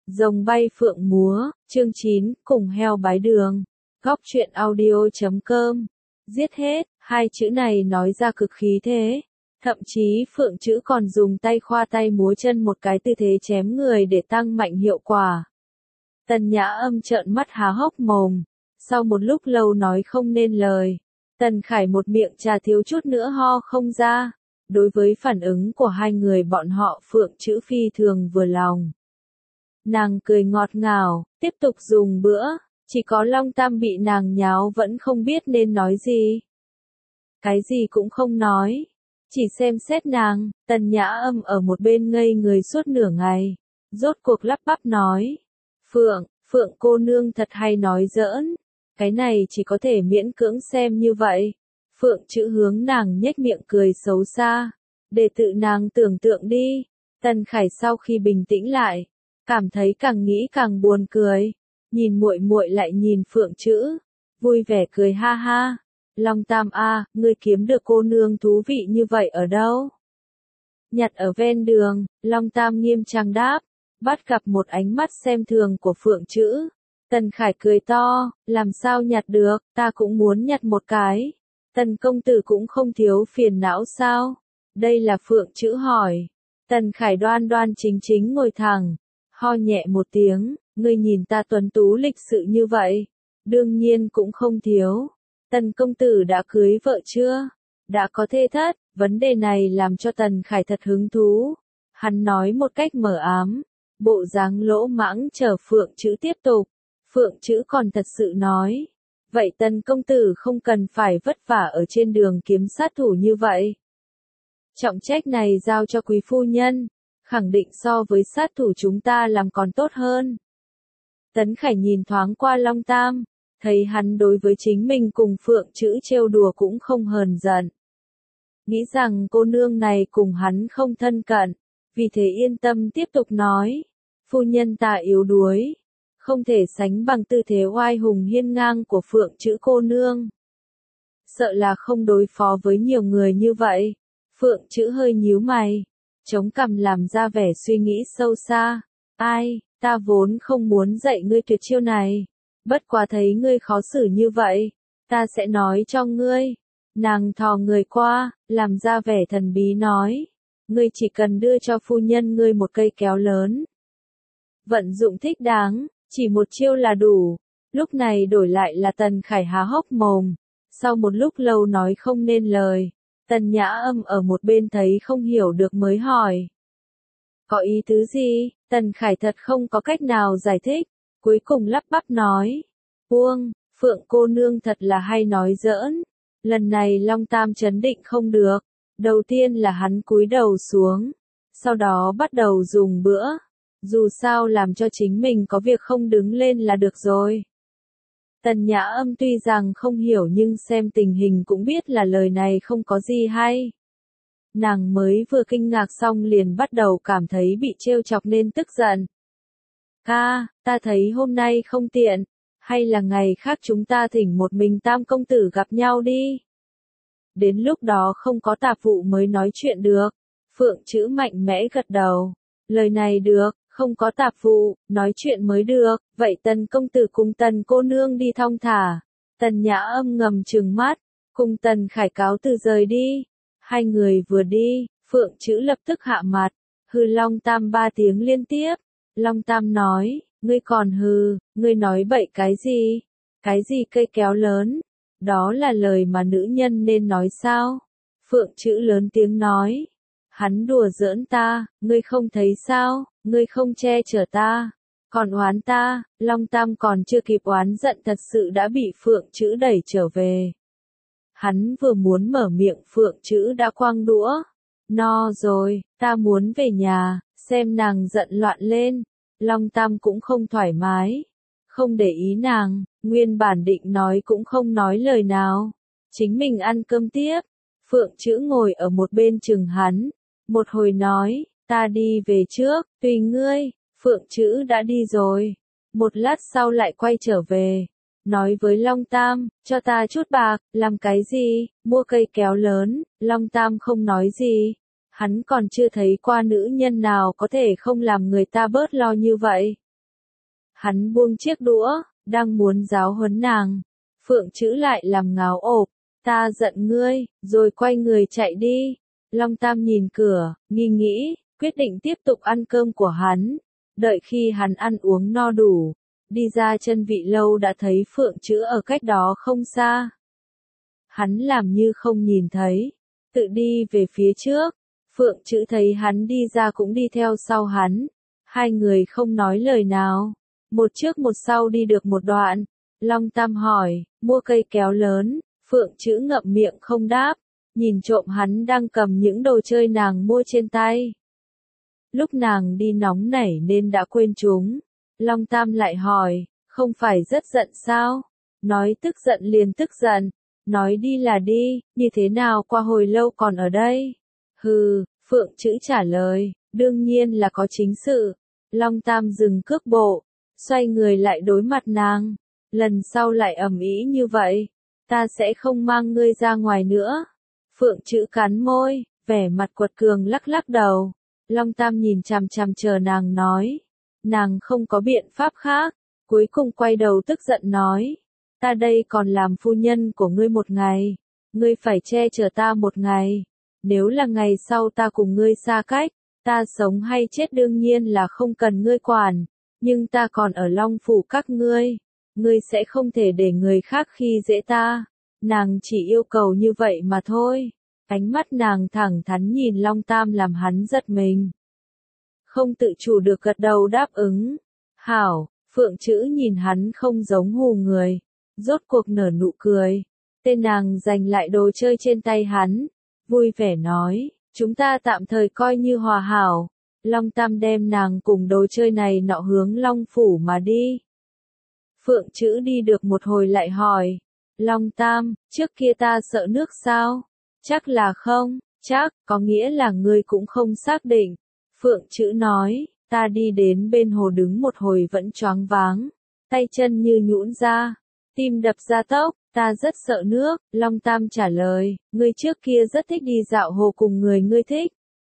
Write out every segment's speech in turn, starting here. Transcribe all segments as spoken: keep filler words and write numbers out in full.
Rồng bay phượng múa, chương chín, cùng heo bái đường. Góc truyện audio chấm com. Giết hết, hai chữ này nói ra cực khí thế. Thậm chí phượng chữ còn dùng tay khoa tay múa chân một cái tư thế chém người để tăng mạnh hiệu quả. Tần Nhã Âm trợn mắt há hốc mồm. Sau một lúc lâu nói không nên lời. Tần Khải một miệng trà thiếu chút nữa ho không ra. Đối với phản ứng của hai người bọn họ phượng chữ phi thường vừa lòng. Nàng cười ngọt ngào, tiếp tục dùng bữa, chỉ có Long Tam bị nàng nháo vẫn không biết nên nói gì. Cái gì cũng không nói, chỉ xem xét nàng. Tần Nhã Âm ở một bên ngây người suốt nửa ngày, rốt cuộc lắp bắp nói. Phượng, Phượng cô nương thật hay nói giỡn, cái này chỉ có thể miễn cưỡng xem như vậy. Phượng chữ hướng nàng nhếch miệng cười xấu xa, để tự nàng tưởng tượng đi. Tần Khải sau khi bình tĩnh lại, cảm thấy càng nghĩ càng buồn cười, nhìn muội muội lại nhìn phượng chữ, vui vẻ cười ha ha. Long Tam a, ngươi kiếm được cô nương thú vị như vậy ở đâu? Nhặt ở ven đường, Long Tam nghiêm trang đáp, bắt gặp một ánh mắt xem thường của phượng chữ. Tần Khải cười to, làm sao nhặt được, ta cũng muốn nhặt một cái. Tần công tử cũng không thiếu phiền não sao? Đây là phượng chữ hỏi. Tần Khải đoan đoan chính chính ngồi thẳng, ho nhẹ một tiếng, ngươi nhìn ta tuấn tú lịch sự như vậy, đương nhiên cũng không thiếu. Tần công tử đã cưới vợ chưa? Đã có thê thất? Vấn đề này làm cho Tần Khải thật hứng thú. Hắn nói một cách mờ ám, bộ dáng lỗ mãng chờ phượng chữ tiếp tục. Phượng chữ còn thật sự nói, vậy Tần công tử không cần phải vất vả ở trên đường kiếm sát thủ như vậy. Trọng trách này giao cho quý phu nhân, khẳng định so với sát thủ chúng ta làm còn tốt hơn. Tấn Khải nhìn thoáng qua Long Tam, thấy hắn đối với chính mình cùng phượng chữ trêu đùa cũng không hờn giận. Nghĩ rằng cô nương này cùng hắn không thân cận, vì thế yên tâm tiếp tục nói, phu nhân ta yếu đuối, không thể sánh bằng tư thế oai hùng hiên ngang của phượng chữ cô nương. Sợ là không đối phó với nhiều người như vậy. Phượng chữ hơi nhíu mày, chống cằm làm ra vẻ suy nghĩ sâu xa. Ai, ta vốn không muốn dạy ngươi tuyệt chiêu này, bất quá thấy ngươi khó xử như vậy, ta sẽ nói cho ngươi. Nàng thò người qua, làm ra vẻ thần bí nói, ngươi chỉ cần đưa cho phu nhân ngươi một cây kéo lớn. Vận dụng thích đáng, chỉ một chiêu là đủ. Lúc này đổi lại là Tần Khải há hốc mồm, sau một lúc lâu nói không nên lời. Tần Nhã Âm ở một bên thấy không hiểu được mới hỏi. Có ý tứ gì? Tần Khải thật không có cách nào giải thích, cuối cùng lắp bắp nói. Buông, Phượng cô nương thật là hay nói giỡn. Lần này Long Tam chấn định không được. Đầu tiên là hắn cúi đầu xuống, sau đó bắt đầu dùng bữa. Dù sao làm cho chính mình có việc không đứng lên là được rồi. Tần Nhã Âm tuy rằng không hiểu nhưng xem tình hình cũng biết là lời này không có gì hay. Nàng mới vừa kinh ngạc xong liền bắt đầu cảm thấy bị trêu chọc nên tức giận. Ca, ta thấy hôm nay không tiện, hay là ngày khác chúng ta thỉnh một mình Tam công tử gặp nhau đi. Đến lúc đó không có tạp vụ mới nói chuyện được. Phượng chữ mạnh mẽ gật đầu. Lời này được. Không có tạp vụ, nói chuyện mới được, vậy Tần công tử cùng Tần cô nương đi thong thả. Tần Nhã Âm ngầm trừng mắt, cùng Tần Khải cáo từ rời đi. Hai người vừa đi, phượng chữ lập tức hạ mặt, hừ Long Tam ba tiếng liên tiếp. Long Tam nói, ngươi còn hừ, ngươi nói bậy cái gì? Cái gì cây kéo lớn? Đó là lời mà nữ nhân nên nói sao? Phượng chữ lớn tiếng nói. Hắn đùa giỡn ta, ngươi không thấy sao, ngươi không che chở ta, còn oán ta. Long Tam còn chưa kịp oán giận thật sự đã bị phượng chữ đẩy trở về. Hắn vừa muốn mở miệng phượng chữ đã quăng đũa. No rồi, ta muốn về nhà, xem nàng giận loạn lên. Long Tam cũng không thoải mái, không để ý nàng, nguyên bản định nói cũng không nói lời nào. Chính mình ăn cơm tiếp, phượng chữ ngồi ở một bên chừng hắn. Một hồi nói, ta đi về trước, tùy ngươi. Phượng chữ đã đi rồi. Một lát sau lại quay trở về. Nói với Long Tam, cho ta chút bạc, làm cái gì, mua cây kéo lớn. Long Tam không nói gì. Hắn còn chưa thấy qua nữ nhân nào có thể không làm người ta bớt lo như vậy. Hắn buông chiếc đũa, đang muốn giáo huấn nàng. Phượng Chữ lại làm ngáo ộp, ta giận ngươi, rồi quay người chạy đi. Long Tam nhìn cửa, nghi nghĩ, quyết định tiếp tục ăn cơm của hắn. Đợi khi hắn ăn uống no đủ, đi ra chân vị lâu đã thấy Phượng Chữ ở cách đó không xa. Hắn làm như không nhìn thấy, tự đi về phía trước. Phượng Chữ thấy hắn đi ra cũng đi theo sau hắn. Hai người không nói lời nào. Một trước một sau đi được một đoạn. Long Tam hỏi, mua cây kéo lớn. Phượng Chữ ngậm miệng không đáp. Nhìn trộm hắn đang cầm những đồ chơi nàng mua trên tay. Lúc nàng đi nóng nảy nên đã quên chúng. Long Tam lại hỏi, không phải rất giận sao? Nói tức giận liền tức giận. Nói đi là đi, như thế nào qua hồi lâu còn ở đây? Hừ, Phượng Chữ trả lời, đương nhiên là có chính sự. Long Tam dừng cước bộ, xoay người lại đối mặt nàng. Lần sau lại ầm ĩ như vậy, ta sẽ không mang ngươi ra ngoài nữa. Phượng Chữ cắn môi, vẻ mặt quật cường lắc lắc đầu. Long Tam nhìn chằm chằm chờ nàng nói. Nàng không có biện pháp khác, cuối cùng quay đầu tức giận nói. Ta đây còn làm phu nhân của ngươi một ngày, ngươi phải che chở ta một ngày. Nếu là ngày sau ta cùng ngươi xa cách, ta sống hay chết đương nhiên là không cần ngươi quản, nhưng ta còn ở Long phủ các ngươi, ngươi sẽ không thể để người khác khi dễ ta. Nàng chỉ yêu cầu như vậy mà thôi. Ánh mắt nàng thẳng thắn nhìn Long Tam làm hắn giật mình. Không tự chủ được gật đầu đáp ứng. Hảo, Phượng Chữ nhìn hắn không giống hù người. Rốt cuộc nở nụ cười. Tên nàng giành lại đồ chơi trên tay hắn. Vui vẻ nói, chúng ta tạm thời coi như hòa hảo. Long Tam đem nàng cùng đồ chơi này nọ hướng Long phủ mà đi. Phượng Chữ đi được một hồi lại hỏi. Long Tam, trước kia ta sợ nước sao? Chắc là không, chắc, có nghĩa là ngươi cũng không xác định. Phượng Chữ nói, ta đi đến bên hồ đứng một hồi vẫn choáng váng, tay chân như nhũn ra, tim đập ra tốc, ta rất sợ nước. Long Tam trả lời, ngươi trước kia rất thích đi dạo hồ cùng người ngươi thích.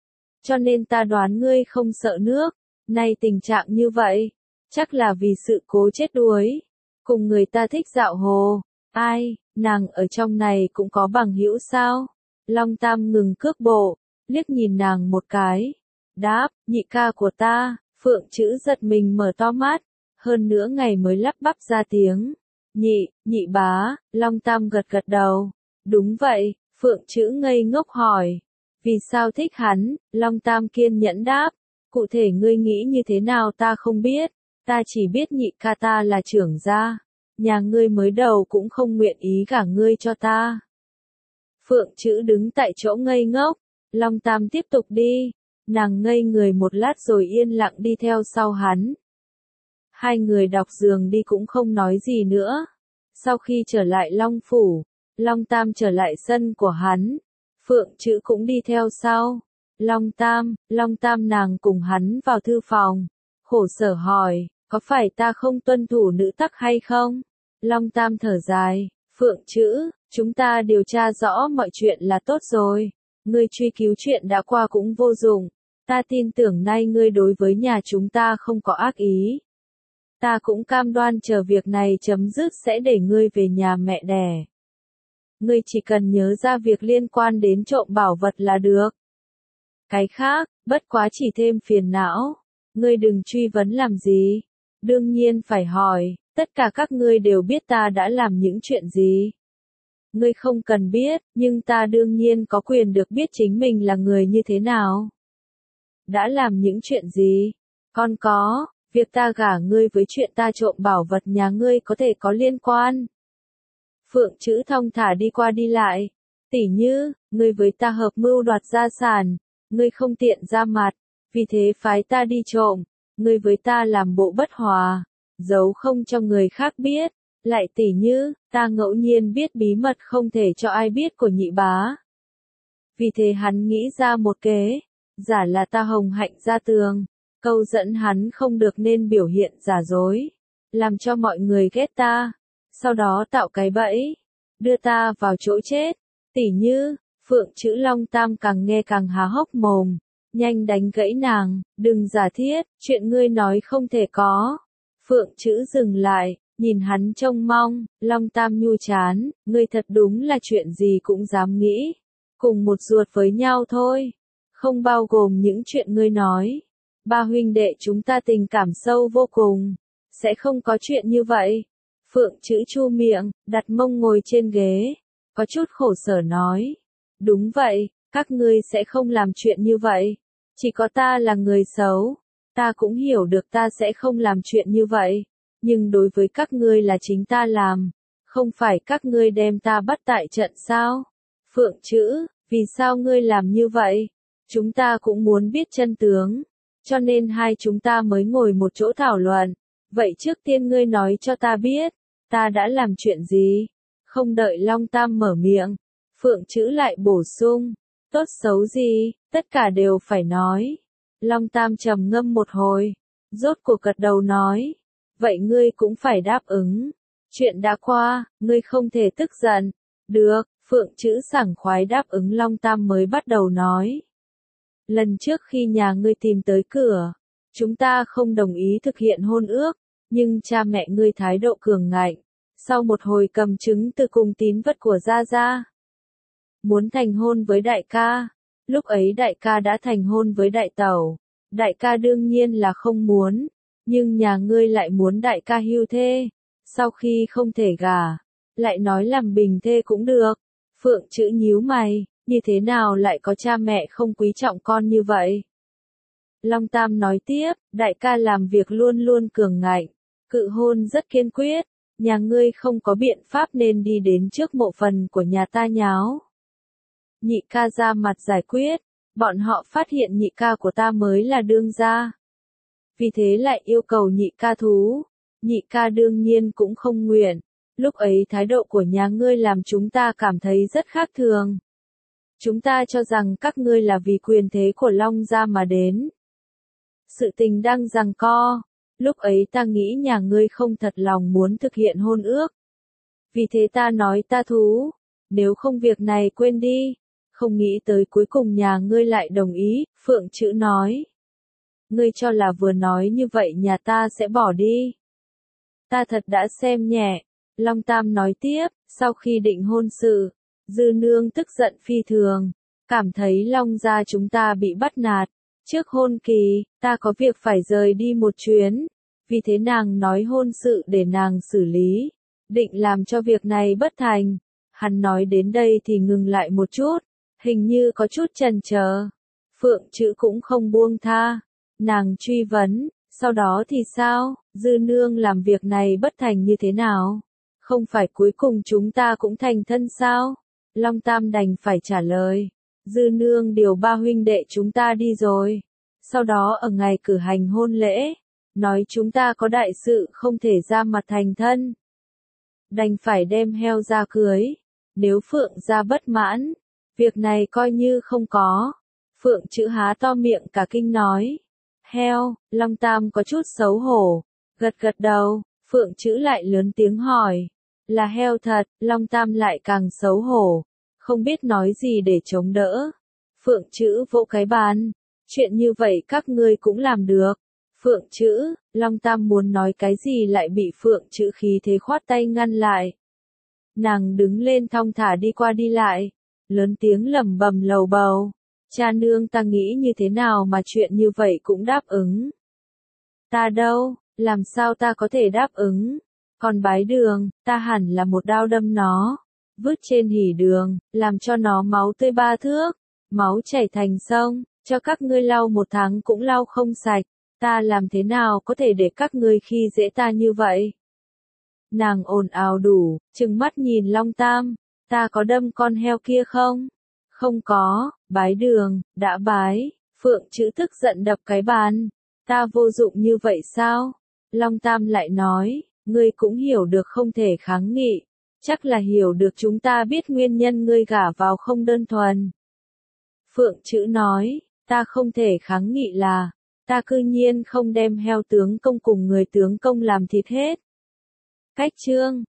Cho nên ta đoán ngươi không sợ nước, nay tình trạng như vậy, chắc là vì sự cố chết đuối. Cùng người ta thích dạo hồ, ai, nàng ở trong này cũng có bằng hữu sao? Long Tam ngừng cước bộ, liếc nhìn nàng một cái. Đáp, nhị ca của ta. Phượng Chữ giật mình mở to mắt, hơn nữa ngày mới lắp bắp ra tiếng. Nhị, nhị bá. Long Tam gật gật đầu. Đúng vậy. Phượng Chữ ngây ngốc hỏi. Vì sao thích hắn? Long Tam kiên nhẫn đáp. Cụ thể ngươi nghĩ như thế nào ta không biết. Ta chỉ biết nhị ca ta là trưởng gia. Nhà ngươi mới đầu cũng không nguyện ý gả ngươi cho ta. Phượng Chữ đứng tại chỗ ngây ngốc. Long Tam tiếp tục đi. Nàng ngây người một lát rồi yên lặng đi theo sau hắn. Hai người đọc giường đi cũng không nói gì nữa. Sau khi trở lại Long phủ, Long Tam trở lại sân của hắn. Phượng Chữ cũng đi theo sau. Long Tam, Long Tam nàng cùng hắn vào thư phòng. Khổ sở hỏi, có phải ta không tuân thủ nữ tắc hay không? Long Tam thở dài, Phượng Chữ, chúng ta điều tra rõ mọi chuyện là tốt rồi. Ngươi truy cứu chuyện đã qua cũng vô dụng. Ta tin tưởng nay ngươi đối với nhà chúng ta không có ác ý. Ta cũng cam đoan chờ việc này chấm dứt sẽ để ngươi về nhà mẹ đẻ. Ngươi chỉ cần nhớ ra việc liên quan đến trộm bảo vật là được. Cái khác, bất quá chỉ thêm phiền não. Ngươi đừng truy vấn làm gì. Đương nhiên phải hỏi, tất cả các ngươi đều biết ta đã làm những chuyện gì. Ngươi không cần biết, nhưng ta đương nhiên có quyền được biết chính mình là người như thế nào. Đã làm những chuyện gì? Còn có, việc ta gả ngươi với chuyện ta trộm bảo vật nhà ngươi có thể có liên quan. Phượng Chữ thong thả đi qua đi lại. Tỉ như, ngươi với ta hợp mưu đoạt gia sản, ngươi không tiện ra mặt, vì thế phái ta đi trộm, ngươi với ta làm bộ bất hòa, giấu không cho người khác biết. Lại tỉ như, ta ngẫu nhiên biết bí mật không thể cho ai biết của nhị bá. Vì thế hắn nghĩ ra một kế, giả là ta hồng hạnh ra tường, câu dẫn hắn không được nên biểu hiện giả dối, làm cho mọi người ghét ta, sau đó tạo cái bẫy, đưa ta vào chỗ chết. Tỉ như, Phượng Chữ Long Tam càng nghe càng há hốc mồm, nhanh đánh gãy nàng, đừng giả thiết, chuyện ngươi nói không thể có. Phượng chữ dừng lại, nhìn hắn trông mong, Long Tam nhu chán, ngươi thật đúng là chuyện gì cũng dám nghĩ. Cùng một ruột với nhau thôi. Không bao gồm những chuyện ngươi nói. Ba huynh đệ chúng ta tình cảm sâu vô cùng. Sẽ không có chuyện như vậy. Phượng chữ chu miệng, đặt mông ngồi trên ghế. Có chút khổ sở nói. Đúng vậy, các ngươi sẽ không làm chuyện như vậy. Chỉ có ta là người xấu. Ta cũng hiểu được ta sẽ không làm chuyện như vậy. Nhưng đối với các ngươi là chính ta làm. Không phải các ngươi đem ta bắt tại trận sao? Phượng chữ, vì sao ngươi làm như vậy? Chúng ta cũng muốn biết chân tướng. Cho nên hai chúng ta mới ngồi một chỗ thảo luận. Vậy trước tiên ngươi nói cho ta biết. Ta đã làm chuyện gì? Không đợi Long Tam mở miệng. Phượng chữ lại bổ sung. Tốt xấu gì, tất cả đều phải nói. Long Tam trầm ngâm một hồi. Rốt cuộc gật đầu nói. Vậy ngươi cũng phải đáp ứng. Chuyện đã qua, ngươi không thể tức giận. Được, Phượng chữ sảng khoái đáp ứng. Long Tam mới bắt đầu nói. Lần trước khi nhà ngươi tìm tới cửa, chúng ta không đồng ý thực hiện hôn ước, nhưng cha mẹ ngươi thái độ cường ngạnh. Sau một hồi cầm chứng từ cùng tín vật của Gia Gia, muốn thành hôn với đại ca. Lúc ấy đại ca đã thành hôn với đại tẩu. Đại ca đương nhiên là không muốn, nhưng nhà ngươi lại muốn đại ca hưu thê. Sau khi không thể gả, lại nói làm bình thê cũng được. Phượng chữ nhíu mày, như thế nào lại có cha mẹ không quý trọng con như vậy? Long Tam nói tiếp, đại ca làm việc luôn luôn cường ngạnh, cự hôn rất kiên quyết. Nhà ngươi không có biện pháp nên đi đến trước mộ phần của nhà ta nháo. Nhị ca ra mặt giải quyết, bọn họ phát hiện nhị ca của ta mới là đương gia. Vì thế lại yêu cầu nhị ca thú. Nhị ca đương nhiên cũng không nguyện. Lúc ấy thái độ của nhà ngươi làm chúng ta cảm thấy rất khác thường. Chúng ta cho rằng các ngươi là vì quyền thế của Long gia mà đến. Sự tình đang giằng co. Lúc ấy ta nghĩ nhà ngươi không thật lòng muốn thực hiện hôn ước. Vì thế ta nói ta thú. Nếu không việc này quên đi. Không nghĩ tới cuối cùng nhà ngươi lại đồng ý. Phượng chữ nói. Ngươi cho là vừa nói như vậy nhà ta sẽ bỏ đi. Ta thật đã xem nhẹ. Long Tam nói tiếp, sau khi định hôn sự, Dư Nương tức giận phi thường, cảm thấy Long gia chúng ta bị bắt nạt. Trước hôn kỳ, ta có việc phải rời đi một chuyến, vì thế nàng nói hôn sự để nàng xử lý, định làm cho việc này bất thành. Hắn nói đến đây thì ngừng lại một chút, hình như có chút chần chờ. Phượng chữ cũng không buông tha, nàng truy vấn, sau đó thì sao, Dư Nương làm việc này bất thành như thế nào? Không phải cuối cùng chúng ta cũng thành thân sao? Long Tam đành phải trả lời. Dư Nương điều ba huynh đệ chúng ta đi rồi. Sau đó ở ngày cử hành hôn lễ, nói chúng ta có đại sự không thể ra mặt thành thân. Đành phải đem heo ra cưới. Nếu Phượng gia bất mãn, việc này coi như không có. Phượng chữ há to miệng cả kinh nói. Heo, Long Tam có chút xấu hổ. Gật gật đầu, Phượng chữ lại lớn tiếng hỏi. Là heo thật, Long Tam lại càng xấu hổ. Không biết nói gì để chống đỡ. Phượng chữ vỗ cái bàn. Chuyện như vậy các ngươi cũng làm được. Phượng chữ, Long Tam muốn nói cái gì lại bị Phượng chữ khí thế khoát tay ngăn lại. Nàng đứng lên thong thả đi qua đi lại. Lớn tiếng lẩm bẩm lầu bầu. Cha nương ta nghĩ như thế nào mà chuyện như vậy cũng đáp ứng. Ta đâu, làm sao ta có thể đáp ứng. Còn bái đường, ta hẳn là một đao đâm nó. Vứt trên hỉ đường, làm cho nó máu tươi ba thước. Máu chảy thành sông, cho các ngươi lau một tháng cũng lau không sạch. Ta làm thế nào có thể để các ngươi khi dễ ta như vậy? Nàng ồn ào đủ, trừng mắt nhìn Long Tam. Ta có đâm con heo kia không? Không có, bái đường, đã bái. Phượng chữ tức giận đập cái bàn. Ta vô dụng như vậy sao? Long Tam lại nói, ngươi cũng hiểu được không thể kháng nghị. Chắc là hiểu được chúng ta biết nguyên nhân ngươi gả vào không đơn thuần. Phượng chữ nói, ta không thể kháng nghị là, ta cư nhiên không đem heo tướng công cùng người tướng công làm thịt hết. Cách chương